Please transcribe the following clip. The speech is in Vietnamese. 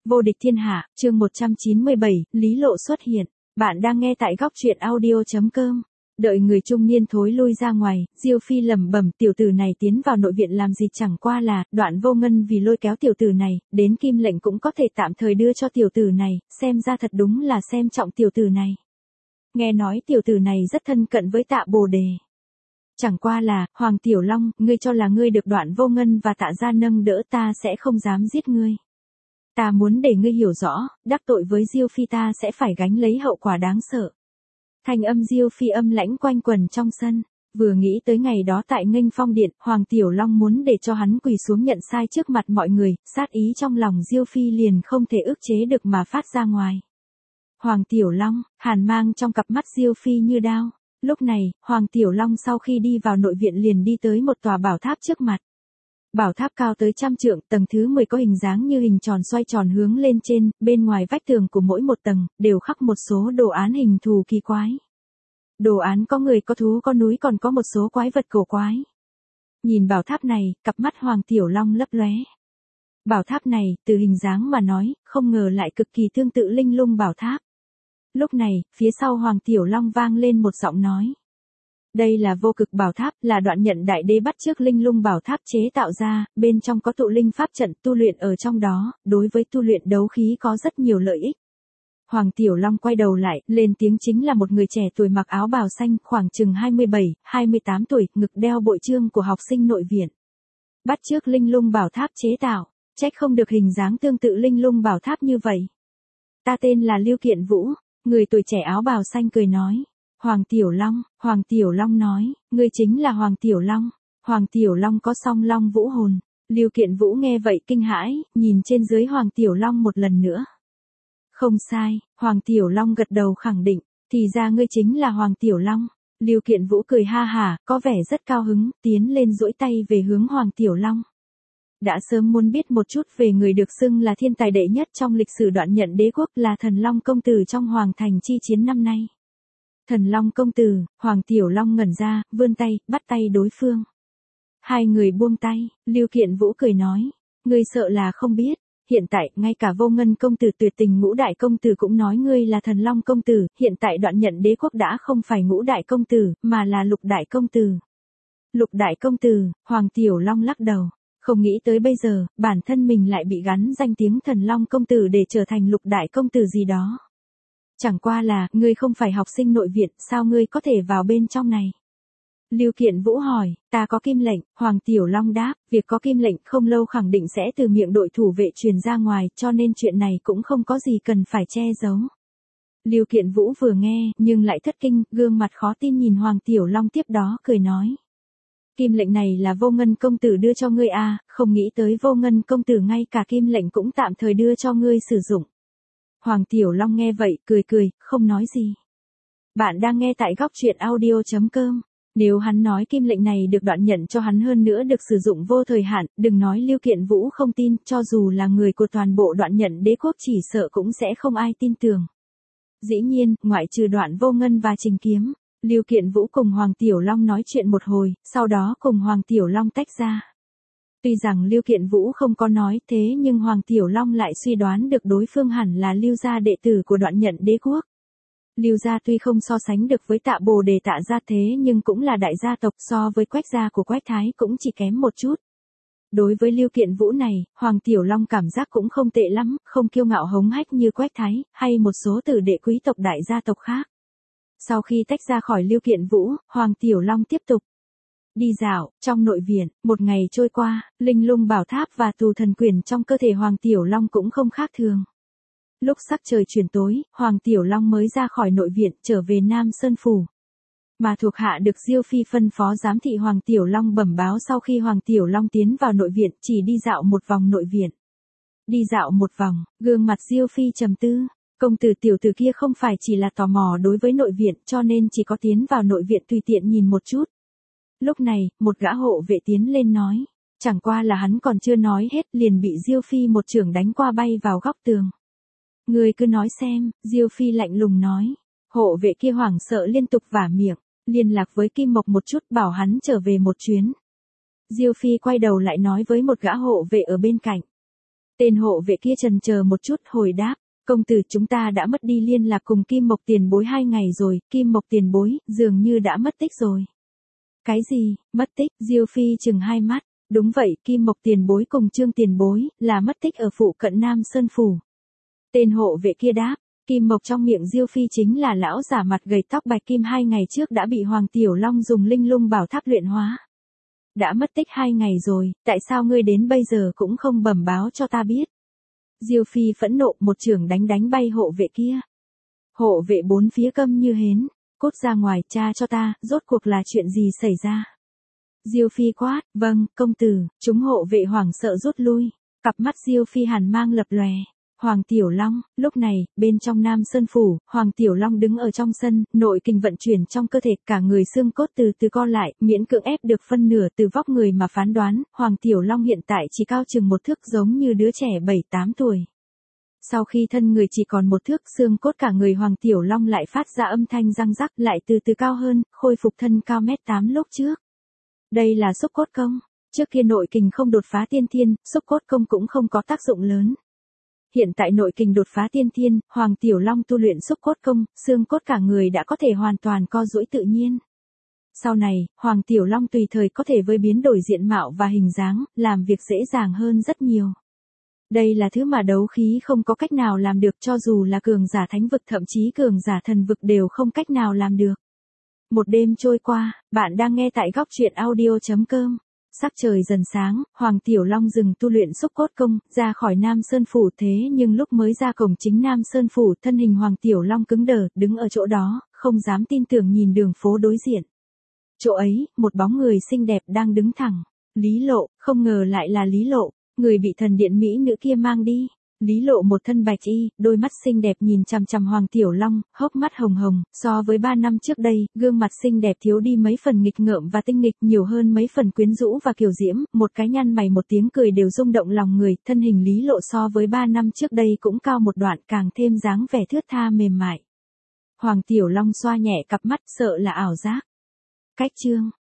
Vô địch thiên hạ, chương 197, Lý Lộ xuất hiện. Bạn đang nghe tại góc truyện audio.com. Đợi người trung niên thối lui ra ngoài, Diêu Phi lẩm bẩm, tiểu tử này tiến vào nội viện làm gì, chẳng qua là Đoạn Vô Ngân vì lôi kéo tiểu tử này, đến Kim Lệnh cũng có thể tạm thời đưa cho tiểu tử này, xem ra thật đúng là xem trọng tiểu tử này. Nghe nói tiểu tử này rất thân cận với Tạ Bồ Đề. Chẳng qua là, Hoàng Tiểu Long, ngươi cho là ngươi được Đoạn Vô Ngân và Tạ gia nâng đỡ, ta sẽ không dám giết ngươi. Ta muốn để ngươi hiểu rõ, đắc tội với Diêu Phi ta sẽ phải gánh lấy hậu quả đáng sợ. Thanh âm Diêu Phi âm lãnh quanh quẩn trong sân, vừa nghĩ tới ngày đó tại Nghênh Phong Điện, Hoàng Tiểu Long muốn để cho hắn quỳ xuống nhận sai trước mặt mọi người, sát ý trong lòng Diêu Phi liền không thể ức chế được mà phát ra ngoài. Hoàng Tiểu Long, hàn mang trong cặp mắt Diêu Phi như đao. Lúc này, Hoàng Tiểu Long sau khi đi vào nội viện liền đi tới một tòa bảo tháp trước mặt. Bảo tháp cao tới 100 trượng, tầng thứ 10 có hình dáng như hình tròn xoay tròn hướng lên trên, bên ngoài vách tường của mỗi một tầng, đều khắc một số đồ án hình thù kỳ quái. Đồ án có người, có thú, có núi, còn có một số quái vật cổ quái. Nhìn bảo tháp này, cặp mắt Hoàng Tiểu Long lấp lóe. Bảo tháp này, từ hình dáng mà nói, không ngờ lại cực kỳ tương tự Linh Lung Bảo Tháp. Lúc này, phía sau Hoàng Tiểu Long vang lên một giọng nói. Đây là Vô Cực Bảo Tháp, là Đoạn Nhận Đại Đế bắt chước Linh Lung Bảo Tháp chế tạo ra, bên trong có tụ linh pháp trận, tu luyện ở trong đó, đối với tu luyện đấu khí có rất nhiều lợi ích. Hoàng Tiểu Long quay đầu lại, lên tiếng, chính là một người trẻ tuổi mặc áo bào xanh, khoảng chừng 27, 28 tuổi, ngực đeo bội chương của học sinh nội viện. Bắt chước Linh Lung Bảo Tháp chế tạo, trách không được hình dáng tương tự Linh Lung Bảo Tháp như vậy. Ta tên là Lưu Kiện Vũ, người tuổi trẻ áo bào xanh cười nói. Hoàng Tiểu Long nói, ngươi chính là Hoàng Tiểu Long. Hoàng Tiểu Long có song long vũ hồn. Lưu Kiện Vũ nghe vậy kinh hãi, nhìn trên dưới Hoàng Tiểu Long một lần nữa. Không sai, Hoàng Tiểu Long gật đầu khẳng định, thì ra ngươi chính là Hoàng Tiểu Long. Lưu Kiện Vũ cười ha hả, có vẻ rất cao hứng, tiến lên duỗi tay về hướng Hoàng Tiểu Long. Đã sớm muốn biết một chút về người được xưng là thiên tài đệ nhất trong lịch sử Đoạn Nhận Đế quốc, là Thần Long công tử trong Hoàng thành chi chiến năm nay. Thần Long công tử, Hoàng Tiểu Long ngẩn ra, vươn tay, bắt tay đối phương. Hai người buông tay, Lưu Kiện Vũ cười nói, ngươi sợ là không biết, hiện tại, ngay cả Vô Ngân công tử tuyệt tình Ngũ Đại công tử cũng nói ngươi là Thần Long công tử, hiện tại Đoạn Nhận Đế quốc đã không phải Ngũ Đại công tử, mà là Lục Đại công tử. Lục Đại công tử, Hoàng Tiểu Long lắc đầu, không nghĩ tới bây giờ, bản thân mình lại bị gắn danh tiếng Thần Long công tử để trở thành Lục Đại công tử gì đó. Chẳng qua là, ngươi không phải học sinh nội viện, sao ngươi có thể vào bên trong này? Lưu Kiện Vũ hỏi, ta có kim lệnh, Hoàng Tiểu Long đáp, việc có kim lệnh không lâu khẳng định sẽ từ miệng đội thủ vệ truyền ra ngoài, cho nên chuyện này cũng không có gì cần phải che giấu. Lưu Kiện Vũ vừa nghe, nhưng lại thất kinh, gương mặt khó tin nhìn Hoàng Tiểu Long, tiếp đó cười nói. Kim lệnh này là Vô Ngân công tử đưa cho ngươi à, không nghĩ tới Vô Ngân công tử ngay cả kim lệnh cũng tạm thời đưa cho ngươi sử dụng. Hoàng Tiểu Long nghe vậy, cười cười, không nói gì. Bạn đang nghe tại góc truyện audio.com. Nếu hắn nói kim lệnh này được Đoạn Nhận cho hắn, hơn nữa được sử dụng vô thời hạn, đừng nói Lưu Kiện Vũ không tin, cho dù là người của toàn bộ Đoạn Nhận Đế quốc chỉ sợ cũng sẽ không ai tin tưởng. Dĩ nhiên, ngoại trừ Đoạn Vô Ngân và Trình Kiếm, Lưu Kiện Vũ cùng Hoàng Tiểu Long nói chuyện một hồi, sau đó cùng Hoàng Tiểu Long tách ra. Tuy rằng Lưu Kiện Vũ không có nói thế, nhưng Hoàng Tiểu Long lại suy đoán được đối phương hẳn là Lưu gia đệ tử của Đoạn Nhận Đế quốc. Lưu gia tuy không so sánh được với Tạ Bồ Đề Tạ gia thế nhưng cũng là đại gia tộc, so với Quách gia của Quách Thái cũng chỉ kém một chút. Đối với Lưu Kiện Vũ này, Hoàng Tiểu Long cảm giác cũng không tệ lắm, không kiêu ngạo hống hách như Quách Thái, hay một số tử đệ quý tộc đại gia tộc khác. Sau khi tách ra khỏi Lưu Kiện Vũ, Hoàng Tiểu Long tiếp tục đi dạo, trong nội viện, một ngày trôi qua, Linh Lung Bảo Tháp và Tù Thần Quyền trong cơ thể Hoàng Tiểu Long cũng không khác thường. Lúc sắc trời chuyển tối, Hoàng Tiểu Long mới ra khỏi nội viện, trở về Nam Sơn Phủ. Mà thuộc hạ được Diêu Phi phân phó giám thị Hoàng Tiểu Long bẩm báo sau khi Hoàng Tiểu Long tiến vào nội viện, chỉ đi dạo một vòng nội viện. Đi dạo một vòng, gương mặt Diêu Phi trầm tư. Công tử tiểu tử kia không phải chỉ là tò mò đối với nội viện, cho nên chỉ có tiến vào nội viện tùy tiện nhìn một chút. Lúc này, một gã hộ vệ tiến lên nói, chẳng qua là hắn còn chưa nói hết, liền bị Diêu Phi một chưởng đánh qua bay vào góc tường. Ngươi cứ nói xem, Diêu Phi lạnh lùng nói. Hộ vệ kia hoảng sợ liên tục vả miệng, liên lạc với Kim Mộc một chút, bảo hắn trở về một chuyến. Diêu Phi quay đầu lại nói với một gã hộ vệ ở bên cạnh. Tên hộ vệ kia chần chờ một chút hồi đáp, công tử chúng ta đã mất đi liên lạc cùng Kim Mộc tiền bối 2 ngày rồi, Kim Mộc tiền bối, dường như đã mất tích rồi. Cái gì, mất tích, Diêu Phi chừng hai mắt, đúng vậy, Kim Mộc tiền bối cùng Trương tiền bối, là mất tích ở phụ cận Nam Sơn Phủ. Tên hộ vệ kia đáp, Kim Mộc trong miệng Diêu Phi chính là lão giả mặt gầy tóc bạch kim 2 ngày trước đã bị Hoàng Tiểu Long dùng linh lung bảo tháp luyện hóa. Đã mất tích 2 ngày rồi, tại sao ngươi đến bây giờ cũng không bẩm báo cho ta biết? Diêu Phi phẫn nộ một chưởng đánh bay hộ vệ kia. Hộ vệ bốn phía câm như hến, cút ra ngoài tra cho ta, rốt cuộc là chuyện gì xảy ra? Diêu Phi quát, vâng, công tử, chúng hộ vệ hoảng sợ rút lui, cặp mắt Diêu Phi hàn mang lập lòe. Hoàng Tiểu Long, lúc này, bên trong Nam Sơn Phủ, Hoàng Tiểu Long đứng ở trong sân, nội kinh vận chuyển trong cơ thể, cả người xương cốt từ từ co lại, miễn cưỡng ép được phân nửa từ vóc người mà phán đoán, Hoàng Tiểu Long hiện tại chỉ cao chừng 1 thước giống như đứa trẻ 7-8 tuổi. Sau khi thân người chỉ còn 1 thước, xương cốt cả người Hoàng Tiểu Long lại phát ra âm thanh răng rắc, lại từ từ cao hơn, khôi phục thân cao 1m8 lúc trước. Đây là xúc cốt công, trước kia nội kình không đột phá tiên thiên, xúc cốt công cũng không có tác dụng lớn. Hiện tại nội kình đột phá tiên thiên, Hoàng Tiểu Long tu luyện xúc cốt công, xương cốt cả người đã có thể hoàn toàn co duỗi tự nhiên. Sau này, Hoàng Tiểu Long tùy thời có thể với biến đổi diện mạo và hình dáng, làm việc dễ dàng hơn rất nhiều. Đây là thứ mà đấu khí không có cách nào làm được, cho dù là cường giả thánh vực thậm chí cường giả thần vực đều không cách nào làm được. Một đêm trôi qua, bạn đang nghe tại góc truyện audio.com. Sắc trời dần sáng, Hoàng Tiểu Long dừng tu luyện xúc cốt công, ra khỏi Nam Sơn Phủ, thế nhưng lúc mới ra cổng chính Nam Sơn Phủ, thân hình Hoàng Tiểu Long cứng đờ, đứng ở chỗ đó, không dám tin tưởng nhìn đường phố đối diện. Chỗ ấy, một bóng người xinh đẹp đang đứng thẳng. Lý Lộ, không ngờ lại là Lý Lộ, người bị thần điện mỹ nữ kia mang đi. Lý Lộ một thân bạch y, đôi mắt xinh đẹp nhìn chằm chằm Hoàng Tiểu Long, hốc mắt hồng hồng, so với 3 năm trước đây, gương mặt xinh đẹp thiếu đi mấy phần nghịch ngợm và tinh nghịch, nhiều hơn mấy phần quyến rũ và kiều diễm, một cái nhăn mày một tiếng cười đều rung động lòng người, thân hình Lý Lộ so với 3 năm trước đây cũng cao một đoạn, càng thêm dáng vẻ thướt tha mềm mại. Hoàng Tiểu Long xoa nhẹ cặp mắt, sợ là ảo giác. Cách chương